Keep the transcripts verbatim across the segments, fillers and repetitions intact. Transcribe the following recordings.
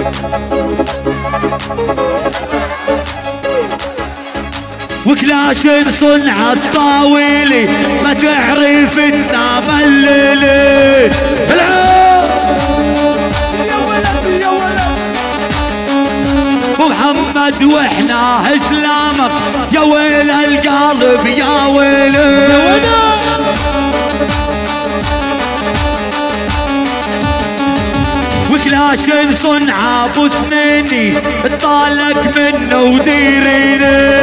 وكلاش صنع الطاولي ما تعرف انت مللي. محمد واحنا اسلامك يا ويل القلب يا ويلي. وكلاش صنع ابو سنيني اطالك منه وديريني.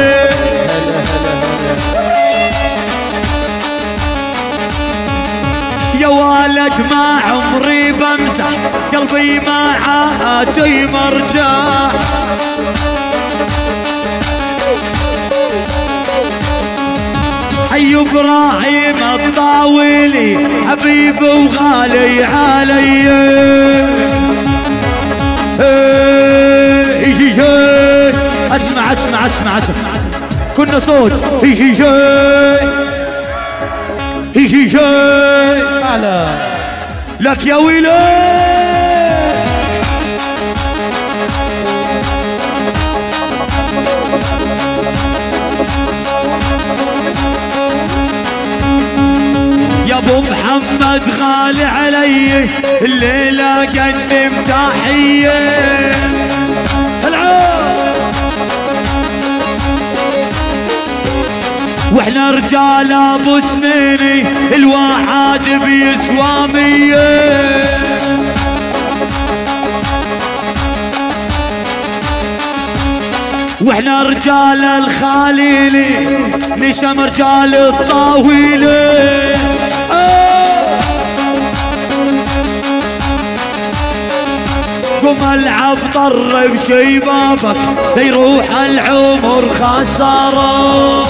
يا والد ما عمري بمزح قلبي ما عاتي مرجع. حي ابراهيم الطاولي حبيبي وغالي علي. اسمع اسمع اسمع اسمع كنا صوت. أعلى لك يا ويلي. يا ابو محمد غالي علي الليلة قدم تحية. واحنا رجال ابو سنيني الواحد بيسوى مية. واحنا رجال الخليلي نشم رجال الطاويلي. قم العب طرب شيبابك ليروح العمر خسارة.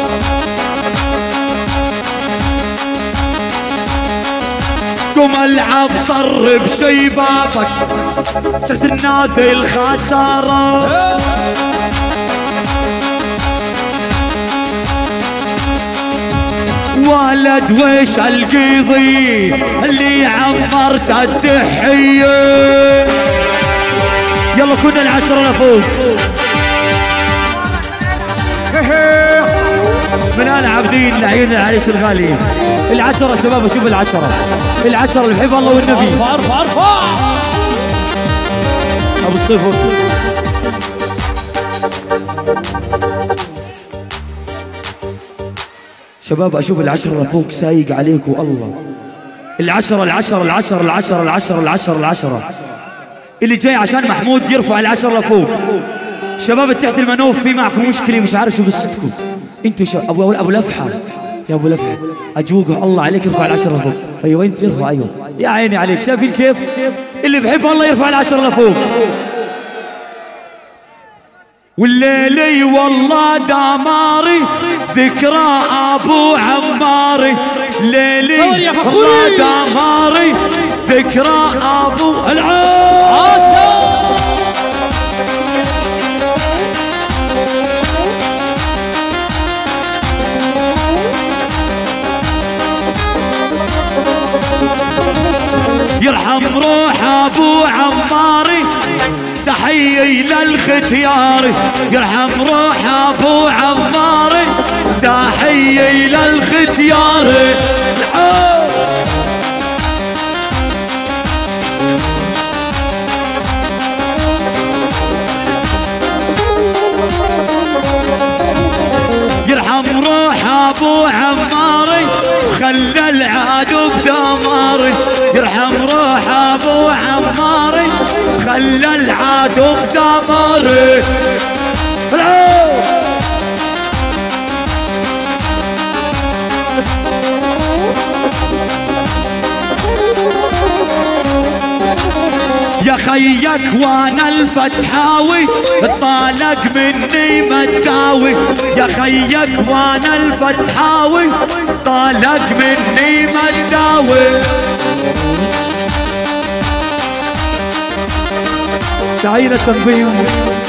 قم العب طرب شيبابك صرت النادي الخسارة. ولد ويش القضي اللي عمرت التحية. يلا كنا العشرة لفوق من آل عابدين لعيون العريس الغالي. العشرة شباب اشوف العشرة العشرة اللي بحب الله والنبي. ارفع ارفع ارفع ابو الصفر. شباب اشوف العشرة لفوق سايق عليكم الله. العشرة العشرة العشرة العشرة العشرة العشرة العشرة اللي جاي عشان محمود يرفع العشرة لفوق. شباب تحت المنوف في معكم مشكلة مش عارف شو قصتكم انتوا. شباب ابو ابو لفحة يا ابو لفحة اجوقه الله عليك ارفع العشرة لفوق. ايوه انت ارفع. ايوه يا عيني عليك. شايفين كيف اللي بحب الله يرفع العشرة لفوق. والليلي والله دماري ذكرى ابو عماري. ليلي والله دماري ذكرى ابو العاصر. يرحم روح ابو عماري تحية للختيار. يرحم روح ابو عماري تحية للختيار. يرحم روح ابو عماري خلى العدو بدماري. يرحم روح ابو عماري خلى العدو بدماري. يا خيك وانا الفتحاوي طالق مني مداوي. يا خيك وانا الفتحاوي طالق مني مداوي. تعال التنظيم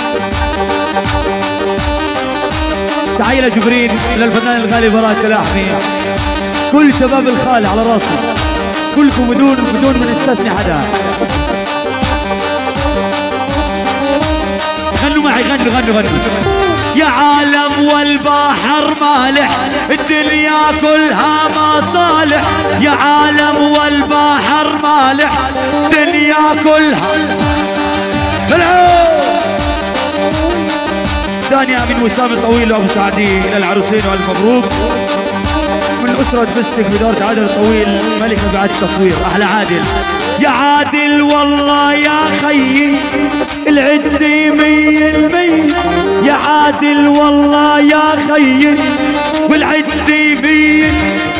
تعال جبرين للفنان الغالي براء كلاحمي. كل شباب الخال على راسي كلكم بدون بدون من استثني حدا. معي غنوا غنوا غنوا. يا عالم والبحر مالح الدنيا كلها مصالح، يا عالم والبحر مالح الدنيا كلها. ثانية من وسام الطويل وابو سعدي الى العروسين والف مبروك. من أسرة بستك بدارة عادل الطويل ملك مبيعات التصوير أحلى عادل. يا عادل والله يا خيي العدي مية المية، يا عادل والله يا خيي والعدي مية.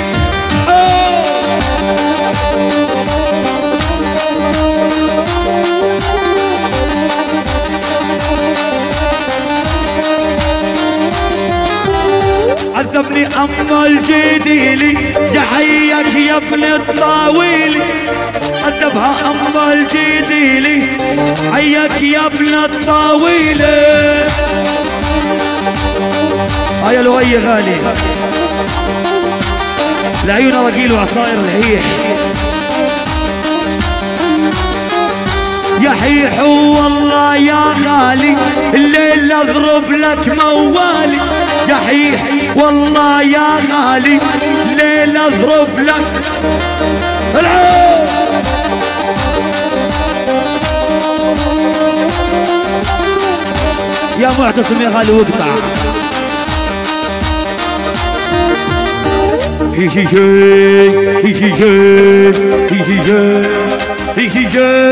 عذبني أما الجديلي يا حيك يا ابن الطاويلي، عذبها أما الجديلي حيك يا ابن الطاويلي. هيا لؤي غالي العيون رجيل وعصاير الحيح. يا حيح والله يا غالي الليل اضرب لك موالي، يا حيح والله يا غالي الليل اضرب لك. يا معتصم يا غالي وقطع. هي هي هي هي هي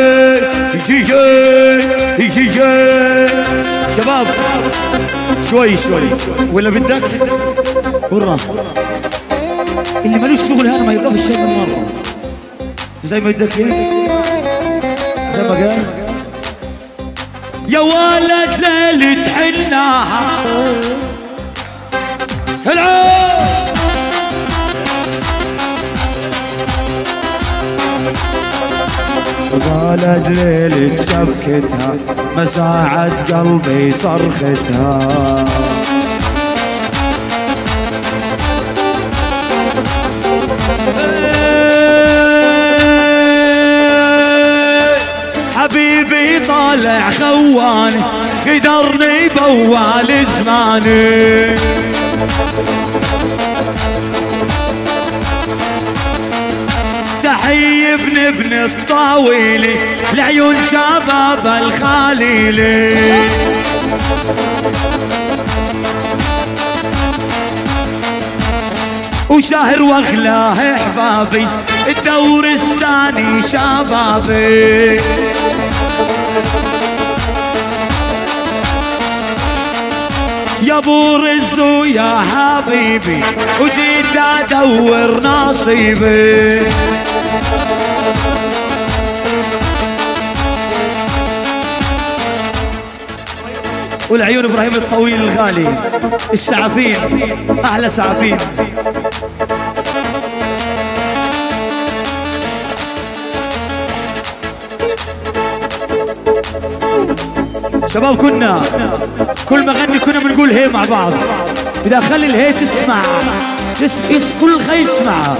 هي هي. شباب شوي شوي ولا بدك برا اللي ملوش شغل هذا ما يضاف الشيء من مرة زي ما بدك زي ما قال. يا ولد ليلة حناها ولد ليلة شبكتها مساعد قلبي صرختها. حبيبي طالع خواني قدرني بوال زماني. تحيي ابن ابن الطاويلي لعيون شباب الخليلي. وشهر واغلاه احبابي الدور الثاني شبابي. يا ابو رزو يا حبيبي وجيت ادور نصيبي. والعيون ابراهيم الطويل الغالي السعفين احلى سعفين. شباب كنا كل ما غني كنا بنقول هي مع بعض. بدي اخلي الهي تسمع تسمع كل الخيل تسمعها.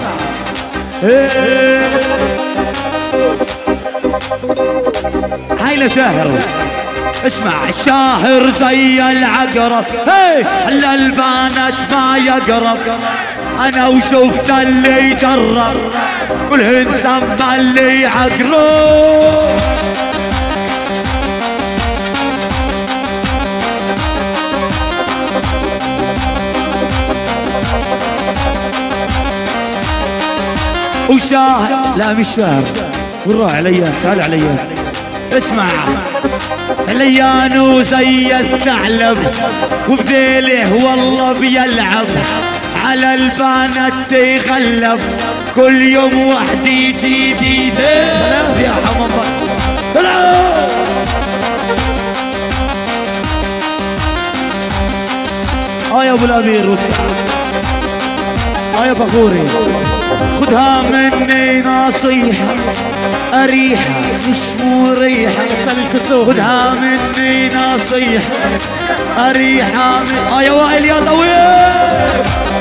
هاي لشاهر اسمع. الشاهر زي العقرب هي خلى البنات ما يقرب. انا وشفت اللي جرب كلهن سمى اللي عقرب. وشاهر لا مش شاهر والله عليا تعال عليا اسمع. عليانو زي الثعلب وبذيله والله بيلعب على البنات يغلب كل يوم وحدي جديدة. سلام يا حمام سلام. اه يا ابو الامير اه يا بخوري خدها مني نصيحة أريحة مش مريحة سلك. خدها مني نصيحة أريحة. اه يا وائل يا طويل